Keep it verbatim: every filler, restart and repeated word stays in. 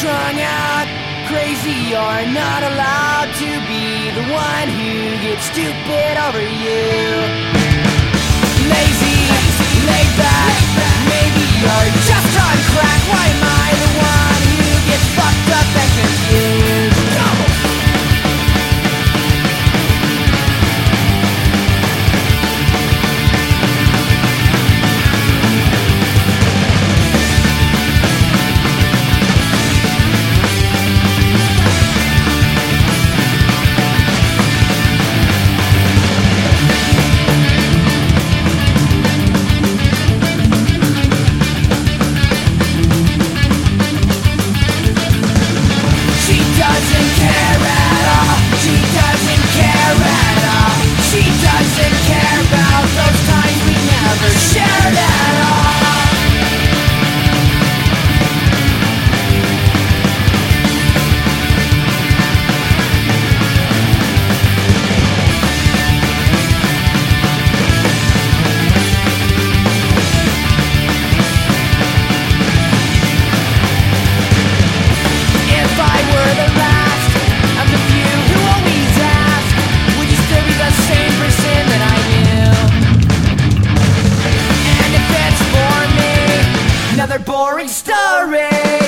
strung out, crazy. You're not allowed to be the one who gets stupid over you. Lazy, laid back, maybe you're just on crack. Why am I the one who gets fucked up and confused? Go! Boring story.